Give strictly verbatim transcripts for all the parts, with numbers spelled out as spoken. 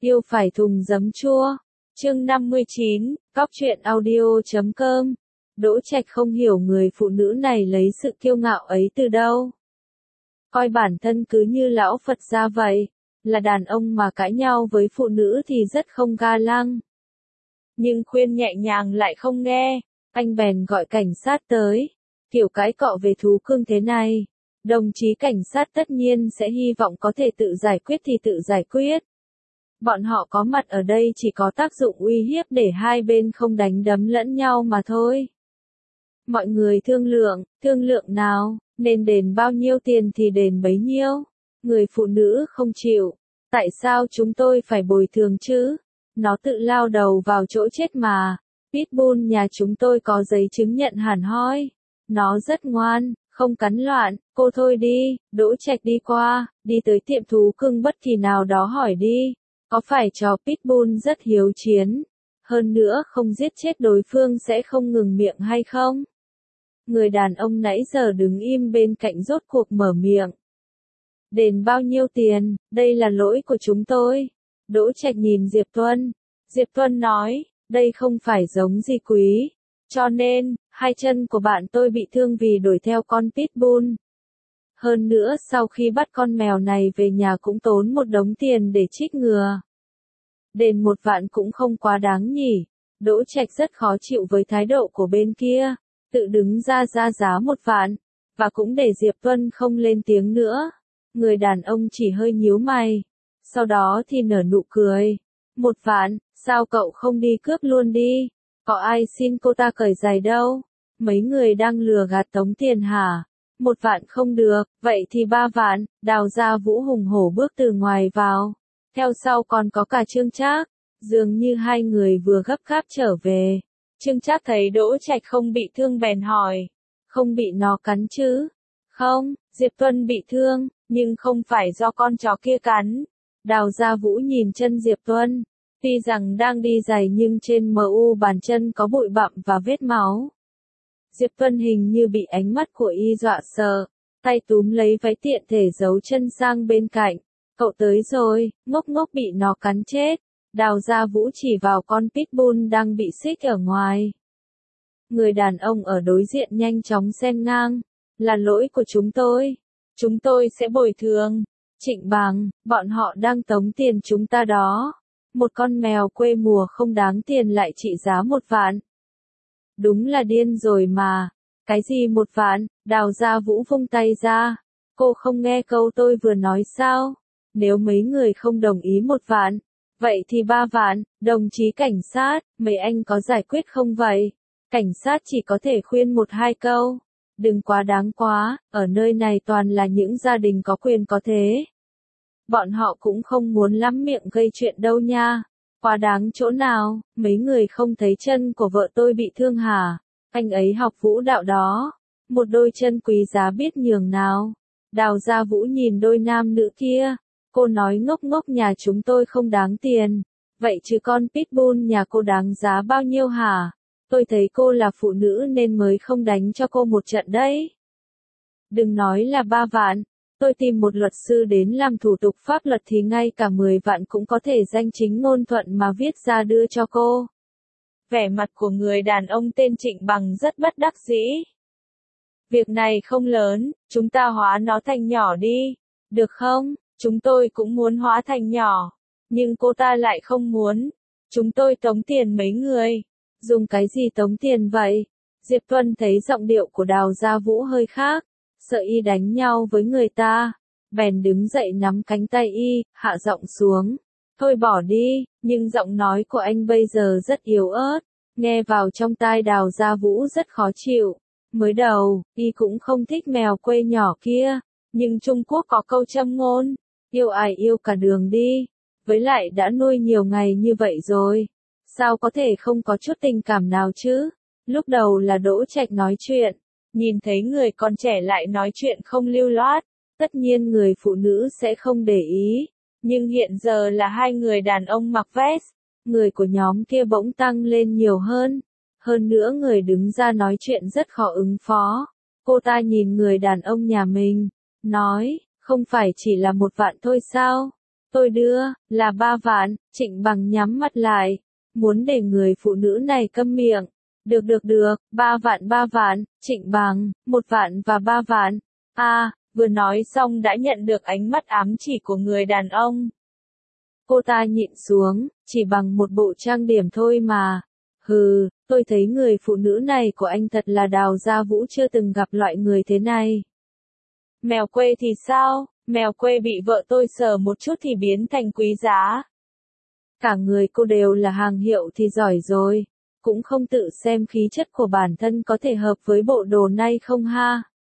Yêu phải thùng giấm chua. Chương năm mươi chín, Cóc truyện audio chấm com. Đỗ Trạch không hiểu người phụ nữ này lấy sự kiêu ngạo ấy từ đâu. Coi bản thân cứ như lão Phật gia vậy, là đàn ông mà cãi nhau với phụ nữ thì rất không ga lăng. Nhưng khuyên nhẹ nhàng lại không nghe, anh bèn gọi cảnh sát tới. Kiểu cãi cọ về thú cưng thế này, đồng chí cảnh sát tất nhiên sẽ hy vọng có thể tự giải quyết thì tự giải quyết. Bọn họ có mặt ở đây chỉ có tác dụng uy hiếp để hai bên không đánh đấm lẫn nhau mà thôi. Mọi người thương lượng, thương lượng nào, nên đền bao nhiêu tiền thì đền bấy nhiêu. Người phụ nữ không chịu. Tại sao chúng tôi phải bồi thường chứ? Nó tự lao đầu vào chỗ chết mà. Pitbull nhà chúng tôi có giấy chứng nhận hẳn hoi. Nó rất ngoan, không cắn loạn. Cô thôi đi. Đỗ Trạch đi qua, đi tới tiệm thú cưng bất kỳ nào đó hỏi đi. Có phải chó Pitbull rất hiếu chiến? Hơn nữa không giết chết đối phương sẽ không ngừng miệng hay không? Người đàn ông nãy giờ đứng im bên cạnh rốt cuộc mở miệng. Đền bao nhiêu tiền, đây là lỗi của chúng tôi. Đỗ Trạch nhìn Diệp Tuân. Diệp Tuân nói, đây không phải giống gì quý. Cho nên, hai chân của bạn tôi bị thương vì đuổi theo con Pitbull. Hơn nữa sau khi bắt con mèo này về nhà cũng tốn một đống tiền để trích ngừa. Đền một vạn cũng không quá đáng nhỉ. Đỗ Trạch rất khó chịu với thái độ của bên kia. Tự đứng ra ra giá một vạn. Và cũng để Diệp Tuân không lên tiếng nữa. Người đàn ông chỉ hơi nhíu mày. Sau đó thì nở nụ cười. Một vạn, sao cậu không đi cướp luôn đi? Có ai xin cô ta cởi giày đâu? Mấy người đang lừa gạt tống tiền hả? Một vạn không được, vậy thì ba vạn. Đào ra Vũ hùng hổ bước từ ngoài vào. Theo sau còn có cả Trương Trác. Dường như hai người vừa gấp gáp trở về. Trương Trác thấy Đỗ Trạch không bị thương bèn hỏi. Không bị nó cắn chứ? Không, Diệp Tuân bị thương, nhưng không phải do con chó kia cắn. Đào Gia Vũ nhìn chân Diệp Tuân. Tuy rằng đang đi giày nhưng trên mu bàn chân có bụi bặm và vết máu. Diệp Tuân hình như bị ánh mắt của y dọa sợ. Tay túm lấy váy tiện thể giấu chân sang bên cạnh. Cậu tới rồi, ngốc ngốc bị nó cắn chết. Đào Gia Vũ chỉ vào con Pitbull đang bị xích ở ngoài. Người đàn ông ở đối diện nhanh chóng xen ngang. Là lỗi của chúng tôi. Chúng tôi sẽ bồi thường. Trịnh Bằng, bọn họ đang tống tiền chúng ta đó. Một con mèo quê mùa không đáng tiền lại trị giá một vạn. Đúng là điên rồi mà. Cái gì một vạn? Đào Gia Vũ vung tay ra. Cô không nghe câu tôi vừa nói sao? Nếu mấy người không đồng ý một vạn, vậy thì ba vạn. Đồng chí cảnh sát, mấy anh có giải quyết không vậy? Cảnh sát chỉ có thể khuyên một hai câu. Đừng quá đáng quá, ở nơi này toàn là những gia đình có quyền có thế. Bọn họ cũng không muốn lắm miệng gây chuyện đâu nha. Quá đáng chỗ nào, mấy người không thấy chân của vợ tôi bị thương hả? Anh ấy học vũ đạo đó. Một đôi chân quý giá biết nhường nào. Đào Gia Vũ nhìn đôi nam nữ kia. Cô nói ngốc ngốc nhà chúng tôi không đáng tiền. Vậy chứ con Pitbull nhà cô đáng giá bao nhiêu hả? Tôi thấy cô là phụ nữ nên mới không đánh cho cô một trận đấy. Đừng nói là ba vạn. Tôi tìm một luật sư đến làm thủ tục pháp luật thì ngay cả mười vạn cũng có thể danh chính ngôn thuận mà viết ra đưa cho cô. Vẻ mặt của người đàn ông tên Trịnh Bằng rất bất đắc dĩ. Việc này không lớn, chúng ta hóa nó thành nhỏ đi. Được không? Chúng tôi cũng muốn hóa thành nhỏ. Nhưng cô ta lại không muốn. Chúng tôi tống tiền mấy người. Dùng cái gì tống tiền vậy? Diệp Tuân thấy giọng điệu của Đào Gia Vũ hơi khác. Sợ y đánh nhau với người ta. Bèn đứng dậy nắm cánh tay y, hạ giọng xuống. Thôi bỏ đi, nhưng giọng nói của anh bây giờ rất yếu ớt. Nghe vào trong tai Đào Gia Vũ rất khó chịu. Mới đầu, y cũng không thích mèo quê nhỏ kia. Nhưng Trung Quốc có câu châm ngôn. Yêu ai yêu cả đường đi. Với lại đã nuôi nhiều ngày như vậy rồi. Sao có thể không có chút tình cảm nào chứ? Lúc đầu là Đỗ Trạch nói chuyện. Nhìn thấy người con trẻ lại nói chuyện không lưu loát. Tất nhiên người phụ nữ sẽ không để ý. Nhưng hiện giờ là hai người đàn ông mặc vest. Người của nhóm kia bỗng tăng lên nhiều hơn. Hơn nữa người đứng ra nói chuyện rất khó ứng phó. Cô ta nhìn người đàn ông nhà mình. Nói, không phải chỉ là một vạn thôi sao? Tôi đưa, là ba vạn, Trịnh Bằng nhắm mắt lại, muốn để người phụ nữ này câm miệng. Được được được, ba vạn ba vạn, Trịnh Bằng, một vạn và ba vạn. A, à, vừa nói xong đã nhận được ánh mắt ám chỉ của người đàn ông. Cô ta nhịn xuống, chỉ bằng một bộ trang điểm thôi mà. Hừ, tôi thấy người phụ nữ này của anh thật là Đào Gia Vũ chưa từng gặp loại người thế này. Mèo quê thì sao, mèo quê bị vợ tôi sờ một chút thì biến thành quý giá. Cả người cô đều là hàng hiệu thì giỏi rồi, cũng không tự xem khí chất của bản thân có thể hợp với bộ đồ này không ha.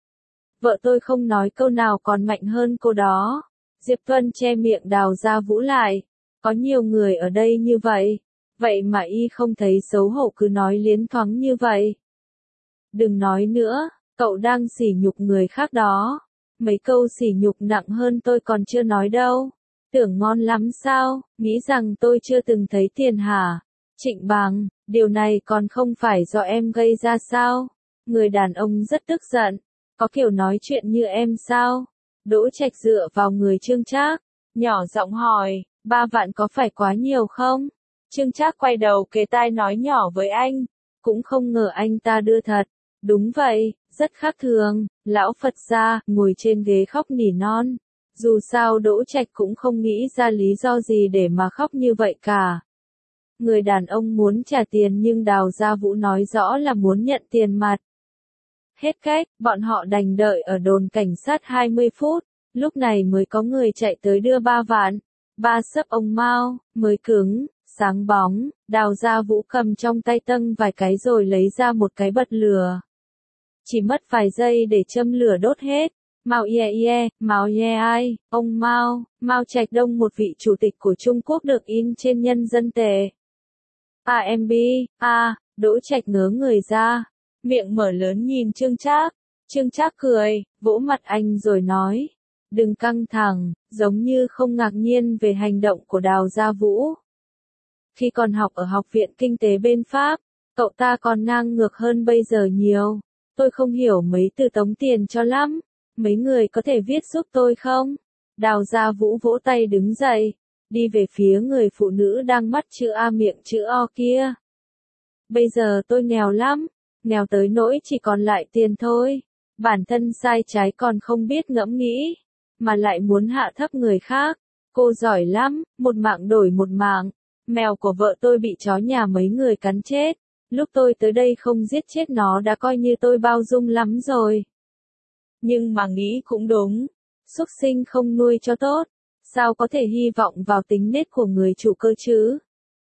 Vợ tôi không nói câu nào còn mạnh hơn cô đó. Diệp Tuân che miệng Đào Gia Vũ lại. Có nhiều người ở đây như vậy. Vậy mà y không thấy xấu hổ cứ nói liến thoáng như vậy. Đừng nói nữa, cậu đang sỉ nhục người khác đó. Mấy câu sỉ nhục nặng hơn tôi còn chưa nói đâu. Tưởng ngon lắm sao, nghĩ rằng tôi chưa từng thấy tiền hả? Trịnh Bằng, điều này còn không phải do em gây ra sao? Người đàn ông rất tức giận. Có kiểu nói chuyện như em sao? Đỗ Trạch dựa vào người Trương Trác, nhỏ giọng hỏi, ba vạn có phải quá nhiều không? Trương Trác quay đầu kề tai nói nhỏ với anh, cũng không ngờ anh ta đưa thật. Đúng vậy, rất khác thường, lão Phật gia, ngồi trên ghế khóc nỉ non. Dù sao Đỗ Trạch cũng không nghĩ ra lý do gì để mà khóc như vậy cả. Người đàn ông muốn trả tiền nhưng Đào Gia Vũ nói rõ là muốn nhận tiền mặt. Hết cách, bọn họ đành đợi ở đồn cảnh sát hai mươi phút, lúc này mới có người chạy tới đưa ba vạn. Ba sấp ông Mao, mới cứng, sáng bóng, Đào Gia Vũ cầm trong tay tâng vài cái rồi lấy ra một cái bật lửa. Chỉ mất vài giây để châm lửa đốt hết. Mao Ye Ye, Mao Ye Ai, ông Mao, Mao Trạch Đông, một vị chủ tịch của Trung Quốc được in trên nhân dân tệ. a em bê, a, Đỗ Trạch ngớ người ra, miệng mở lớn nhìn Trương Trác. Trương Trác cười, vỗ mặt anh rồi nói, đừng căng thẳng, giống như không ngạc nhiên về hành động của Đào Gia Vũ. Khi còn học ở Học viện Kinh tế bên Pháp, cậu ta còn ngang ngược hơn bây giờ nhiều. Tôi không hiểu mấy từ tống tiền cho lắm. Mấy người có thể viết giúp tôi không? Đào Gia Vũ vỗ tay đứng dậy, đi về phía người phụ nữ đang mắt chữ A miệng chữ O kia. Bây giờ tôi nghèo lắm, nghèo tới nỗi chỉ còn lại tiền thôi. Bản thân sai trái còn không biết ngẫm nghĩ, mà lại muốn hạ thấp người khác. Cô giỏi lắm, một mạng đổi một mạng. Mèo của vợ tôi bị chó nhà mấy người cắn chết. Lúc tôi tới đây không giết chết nó đã coi như tôi bao dung lắm rồi. Nhưng mà nghĩ cũng đúng, súc sinh không nuôi cho tốt, sao có thể hy vọng vào tính nết của người chủ cơ chứ?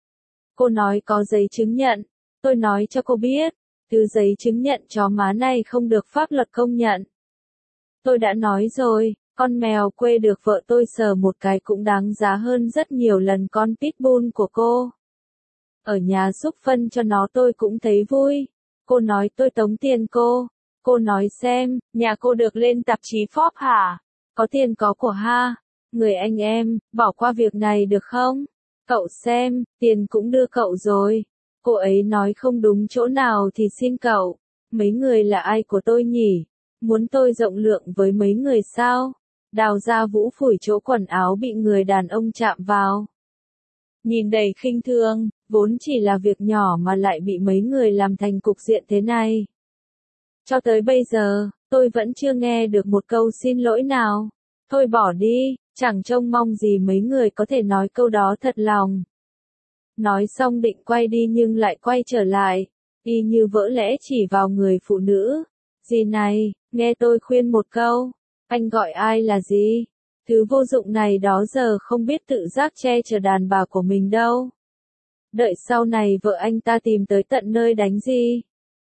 Cô nói có giấy chứng nhận, tôi nói cho cô biết, thứ giấy chứng nhận chó má này không được pháp luật công nhận. Tôi đã nói rồi, con mèo quê được vợ tôi sờ một cái cũng đáng giá hơn rất nhiều lần con pitbull của cô. Ở nhà xúc phân cho nó tôi cũng thấy vui. Cô nói tôi tống tiền cô. Cô nói xem, nhà cô được lên tạp chí Forbes hả? Có tiền có của ha. Người anh em, bỏ qua việc này được không? Cậu xem, tiền cũng đưa cậu rồi. Cô ấy nói không đúng chỗ nào thì xin cậu. Mấy người là ai của tôi nhỉ? Muốn tôi rộng lượng với mấy người sao? Đào Gia Vũ phủi chỗ quần áo bị người đàn ông chạm vào. Nhìn đầy khinh thường, vốn chỉ là việc nhỏ mà lại bị mấy người làm thành cục diện thế này. Cho tới bây giờ, tôi vẫn chưa nghe được một câu xin lỗi nào. Thôi bỏ đi, chẳng trông mong gì mấy người có thể nói câu đó thật lòng. Nói xong định quay đi nhưng lại quay trở lại, y như vỡ lẽ chỉ vào người phụ nữ. Dì này, nghe tôi khuyên một câu, anh gọi ai là gì? Thứ vô dụng này đó giờ không biết tự giác che chở đàn bà của mình đâu. Đợi sau này vợ anh ta tìm tới tận nơi đánh gì.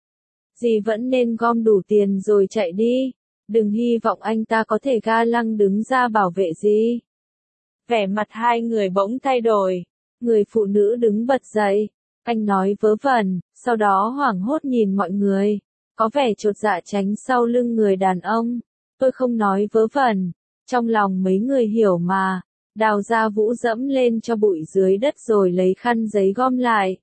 Dì vẫn nên gom đủ tiền rồi chạy đi. Đừng hy vọng anh ta có thể ga lăng đứng ra bảo vệ gì. Vẻ mặt hai người bỗng thay đổi. Người phụ nữ đứng bật dậy. Anh nói vớ vẩn, sau đó hoảng hốt nhìn mọi người. Có vẻ chột dạ tránh sau lưng người đàn ông. Tôi không nói vớ vẩn. Trong lòng mấy người hiểu mà. Đào Gia Vũ dẫm lên cho bụi dưới đất rồi lấy khăn giấy gom lại.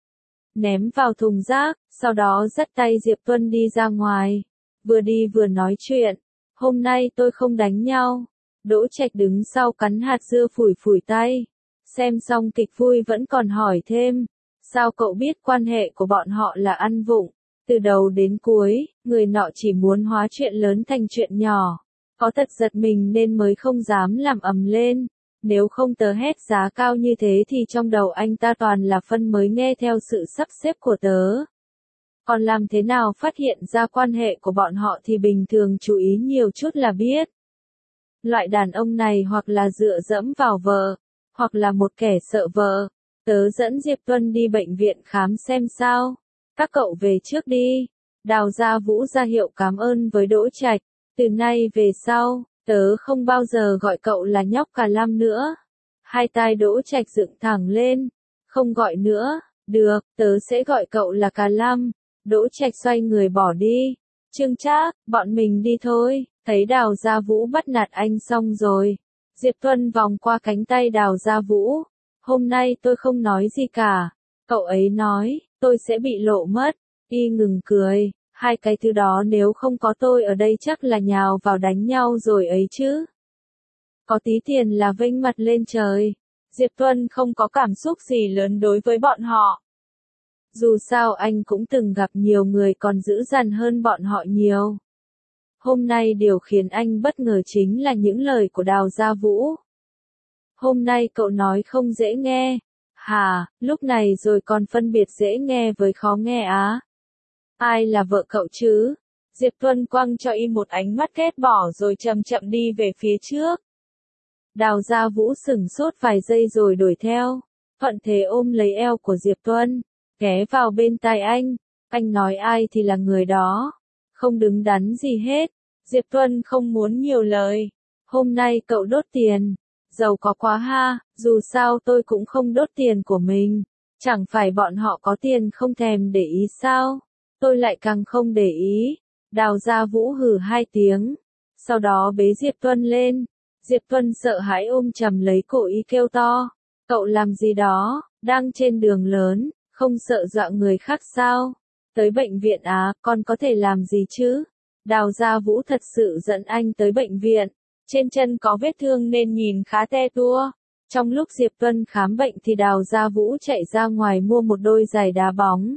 Ném vào thùng rác, sau đó dắt tay Diệp Tuân đi ra ngoài. Vừa đi vừa nói chuyện. Hôm nay tôi không đánh nhau. Đỗ Trạch đứng sau cắn hạt dưa phủi phủi tay. Xem xong kịch vui vẫn còn hỏi thêm. Sao cậu biết quan hệ của bọn họ là ăn vụng? Từ đầu đến cuối, người nọ chỉ muốn hóa chuyện lớn thành chuyện nhỏ. Có thật giật mình nên mới không dám làm ầm lên. Nếu không tớ hét giá cao như thế thì trong đầu anh ta toàn là phân mới nghe theo sự sắp xếp của tớ. Còn làm thế nào phát hiện ra quan hệ của bọn họ thì bình thường chú ý nhiều chút là biết. Loại đàn ông này hoặc là dựa dẫm vào vợ, hoặc là một kẻ sợ vợ. Tớ dẫn Diệp Tuân đi bệnh viện khám xem sao. Các cậu về trước đi. Đào Gia Vũ ra hiệu cảm ơn với Đỗ Trạch. Từ nay về sau, tớ không bao giờ gọi cậu là nhóc Cà Lam nữa. Hai tai Đỗ Trạch dựng thẳng lên. Không gọi nữa. Được, tớ sẽ gọi cậu là Cà Lam. Đỗ Trạch xoay người bỏ đi. Trương Trác, bọn mình đi thôi. Thấy Đào Gia Vũ bắt nạt anh xong rồi. Diệp Tuân vòng qua cánh tay Đào Gia Vũ. Hôm nay tôi không nói gì cả. Cậu ấy nói, tôi sẽ bị lộ mất. Y ngừng cười. Hai cái thứ đó nếu không có tôi ở đây chắc là nhào vào đánh nhau rồi ấy chứ. Có tí tiền là vênh mặt lên trời. Diệp Tuân không có cảm xúc gì lớn đối với bọn họ. Dù sao anh cũng từng gặp nhiều người còn dữ dằn hơn bọn họ nhiều. Hôm nay điều khiến anh bất ngờ chính là những lời của Đào Gia Vũ. Hôm nay cậu nói không dễ nghe. Hà, lúc này rồi còn phân biệt dễ nghe với khó nghe á. Ai là vợ cậu chứ? Diệp Tuân quăng cho y một ánh mắt ghét bỏ rồi chậm chậm đi về phía trước. Đào Gia Vũ sửng sốt vài giây rồi đuổi theo. Thuận thế ôm lấy eo của Diệp Tuân, ghé vào bên tai anh. Anh nói ai thì là người đó. Không đứng đắn gì hết. Diệp Tuân không muốn nhiều lời. Hôm nay cậu đốt tiền. Giàu có quá ha, dù sao tôi cũng không đốt tiền của mình. Chẳng phải bọn họ có tiền không thèm để ý sao? Tôi lại càng không để ý. Đào Gia Vũ hừ hai tiếng. Sau đó bế Diệp Tuân lên. Diệp Tuân sợ hãi ôm chầm lấy cổ y kêu to. Cậu làm gì đó, đang trên đường lớn, không sợ dọa người khác sao? Tới bệnh viện á, con có thể làm gì chứ? Đào Gia Vũ thật sự dẫn anh tới bệnh viện. Trên chân có vết thương nên nhìn khá te tua. Trong lúc Diệp Tuân khám bệnh thì Đào Gia Vũ chạy ra ngoài mua một đôi giày đá bóng.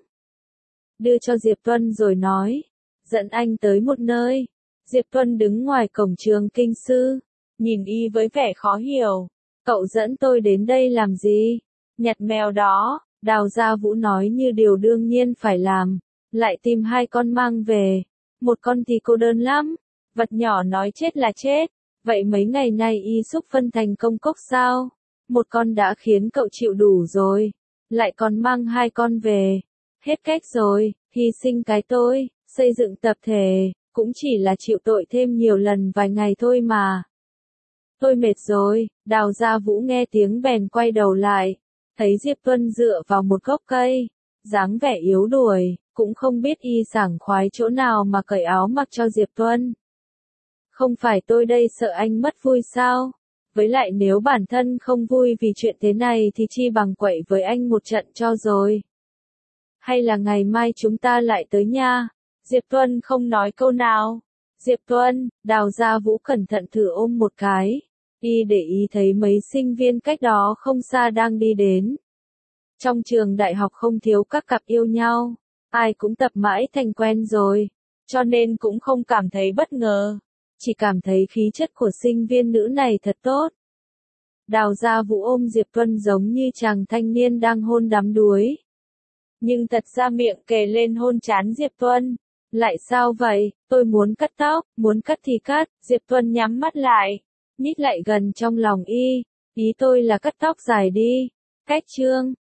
Đưa cho Diệp Tuân rồi nói. Dẫn anh tới một nơi. Diệp Tuân đứng ngoài cổng trường kinh sư. Nhìn y với vẻ khó hiểu. Cậu dẫn tôi đến đây làm gì? Nhặt mèo đó. Đào Gia Vũ nói như điều đương nhiên phải làm. Lại tìm hai con mang về. Một con thì cô đơn lắm. Vật nhỏ nói chết là chết. Vậy mấy ngày nay y xúc phân thành công cốc sao? Một con đã khiến cậu chịu đủ rồi. Lại còn mang hai con về. Hết cách rồi, hy sinh cái tôi, xây dựng tập thể, cũng chỉ là chịu tội thêm nhiều lần vài ngày thôi mà. Tôi mệt rồi. Đào Gia Vũ nghe tiếng bèn quay đầu lại. Thấy Diệp Tuân dựa vào một gốc cây. Dáng vẻ yếu đuổi, cũng không biết y sảng khoái chỗ nào mà cởi áo mặc cho Diệp Tuân. Không phải tôi đây sợ anh mất vui sao? Với lại nếu bản thân không vui vì chuyện thế này thì chi bằng quậy với anh một trận cho rồi. Hay là ngày mai chúng ta lại tới nha? Diệp Tuân không nói câu nào. Diệp Tuân, Đào Gia Vũ cẩn thận thử ôm một cái. Y để ý thấy mấy sinh viên cách đó không xa đang đi đến. Trong trường đại học không thiếu các cặp yêu nhau. Ai cũng tập mãi thành quen rồi. Cho nên cũng không cảm thấy bất ngờ. Chỉ cảm thấy khí chất của sinh viên nữ này thật tốt. Đào Gia Vũ ôm Diệp Tuân giống như chàng thanh niên đang hôn đắm đuối. Nhưng thật ra miệng kề lên hôn trán Diệp Tuân. Lại sao vậy? Tôi muốn cắt tóc, muốn cắt thì cắt. Diệp Tuân nhắm mắt lại, nhích lại gần trong lòng y. Ý tôi là cắt tóc dài đi. Cách chương